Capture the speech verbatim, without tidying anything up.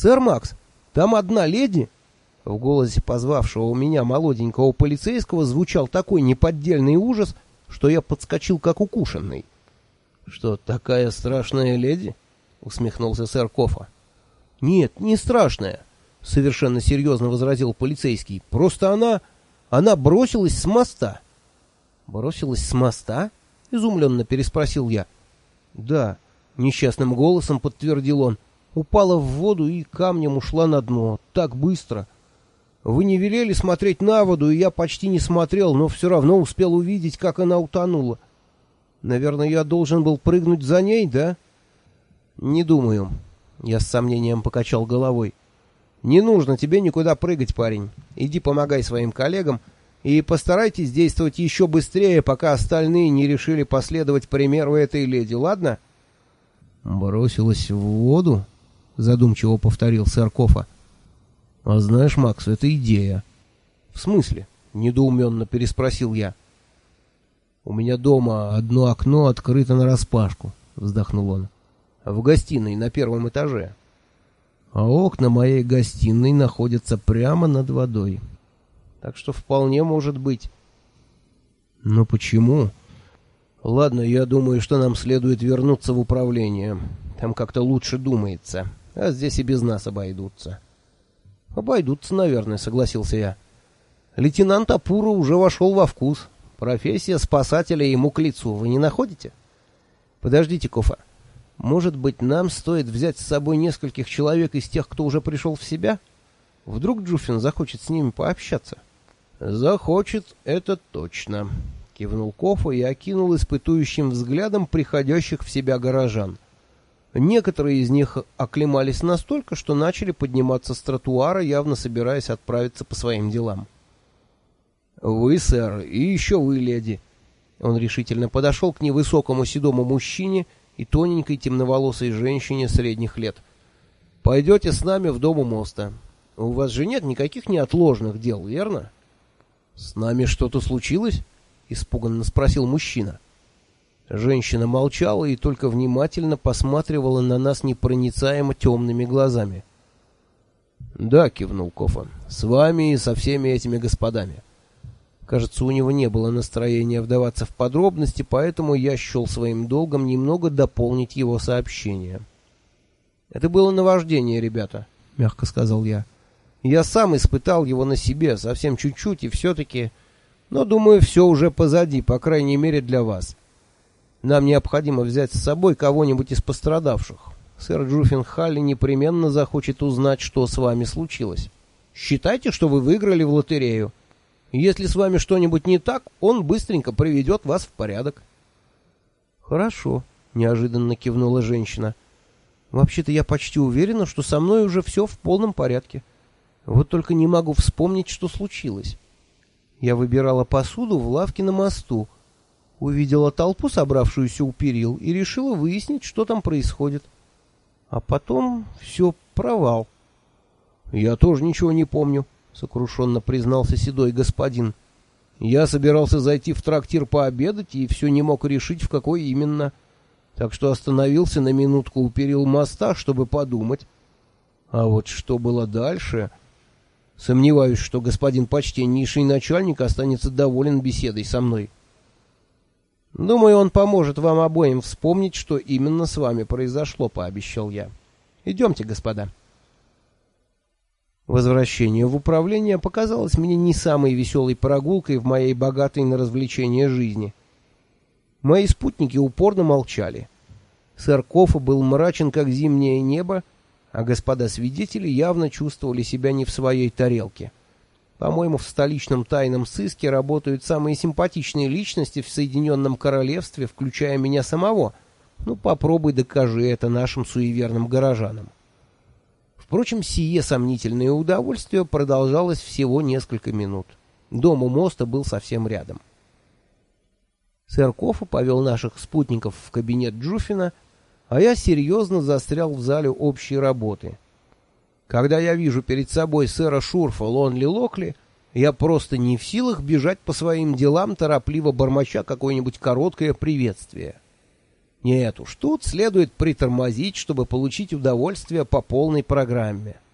«Сэр Макс, там одна леди!» В голосе позвавшего у меня молоденького полицейского звучал такой неподдельный ужас, что я подскочил как укушенный. «Что, такая страшная леди?» — усмехнулся сэр Кофа. «Нет, не страшная», — совершенно серьезно возразил полицейский. «Просто она... она бросилась с моста». «Бросилась с моста?» — изумленно переспросил я. «Да», — несчастным голосом подтвердил он. «Упала в воду и камнем ушла на дно. Так быстро. Вы не велели смотреть на воду, и я почти не смотрел, но все равно успел увидеть, как она утонула. Наверное, я должен был прыгнуть за ней, да?» «Не думаю». Я с сомнением покачал головой. «Не нужно тебе никуда прыгать, парень. Иди помогай своим коллегам и постарайтесь действовать еще быстрее, пока остальные не решили последовать примеру этой леди, ладно?» «Бросилась в воду?» — задумчиво повторил сэр Кофа. «А знаешь, Макс, это идея». «В смысле?» — недоуменно переспросил я. «У меня дома одно окно открыто нараспашку», — вздохнул он. «В гостиной на первом этаже. А окна моей гостиной находятся прямо над водой. Так что вполне может быть». «Но почему?» «Ладно, я думаю, что нам следует вернуться в управление. Там как-то лучше думается. А здесь и без нас обойдутся». «Обойдутся, наверное», — согласился я. «Лейтенант Апура уже вошел во вкус. Профессия спасателя ему к лицу. Вы не находите?» «Подождите, Кофа. Может быть, нам стоит взять с собой нескольких человек из тех, кто уже пришел в себя? Вдруг Джуффин захочет с ними пообщаться?» «Захочет, это точно», — кивнул Кофа и окинул испытующим взглядом приходящих в себя горожан. Некоторые из них оклемались настолько, что начали подниматься с тротуара, явно собираясь отправиться по своим делам. «Вы, сэр, и еще вы, леди». Он решительно подошел к невысокому седому мужчине и тоненькой темноволосой женщине средних лет. «Пойдете с нами в дом у моста. У вас же нет никаких неотложных дел, верно?» «С нами что-то случилось?» — испуганно спросил мужчина. Женщина молчала и только внимательно посматривала на нас непроницаемо темными глазами. «Да», — кивнул Кофа, — «с вами и со всеми этими господами». Кажется, у него не было настроения вдаваться в подробности, поэтому я счел своим долгом немного дополнить его сообщение. «Это было наваждение, ребята», — мягко сказал я. «Я сам испытал его на себе, совсем чуть-чуть, и все-таки... Но, думаю, все уже позади, по крайней мере для вас. Нам необходимо взять с собой кого-нибудь из пострадавших. Сэр Джуффин Халли непременно захочет узнать, что с вами случилось. Считайте, что вы выиграли в лотерею. Если с вами что-нибудь не так, он быстренько приведет вас в порядок». «Хорошо», — неожиданно кивнула женщина. «Вообще-то я почти уверена, что со мной уже все в полном порядке. Вот только не могу вспомнить, что случилось. Я выбирала посуду в лавке на мосту, увидела толпу, собравшуюся у перил, и решила выяснить, что там происходит. А потом все провал». «Я тоже ничего не помню», — сокрушенно признался седой господин. «Я собирался зайти в трактир пообедать и все не мог решить, в какой именно. Так что остановился на минутку у перил моста, чтобы подумать. А вот что было дальше... Сомневаюсь, что господин почтеннейший начальник останется доволен беседой со мной. Думаю, он поможет вам обоим вспомнить, что именно с вами произошло», — пообещал я. «Идемте, господа». Возвращение в управление показалось мне не самой веселой прогулкой в моей богатой на развлечения жизни. Мои спутники упорно молчали. Сэр Кофа был мрачен, как зимнее небо, а господа свидетели явно чувствовали себя не в своей тарелке. По-моему, в столичном тайном сыске работают самые симпатичные личности в Соединенном Королевстве, включая меня самого. Ну, попробуй докажи это нашим суеверным горожанам. Впрочем, сие сомнительное удовольствие продолжалось всего несколько минут. Дом у моста был совсем рядом. Сэр Кофа повел наших спутников в кабинет Джуффина, а я серьезно застрял в зале общей работы. Когда я вижу перед собой сэра Шурфа Лонли Локли, я просто не в силах бежать по своим делам, торопливо бормоча какое-нибудь короткое приветствие. Нет уж, тут следует притормозить, чтобы получить удовольствие по полной программе.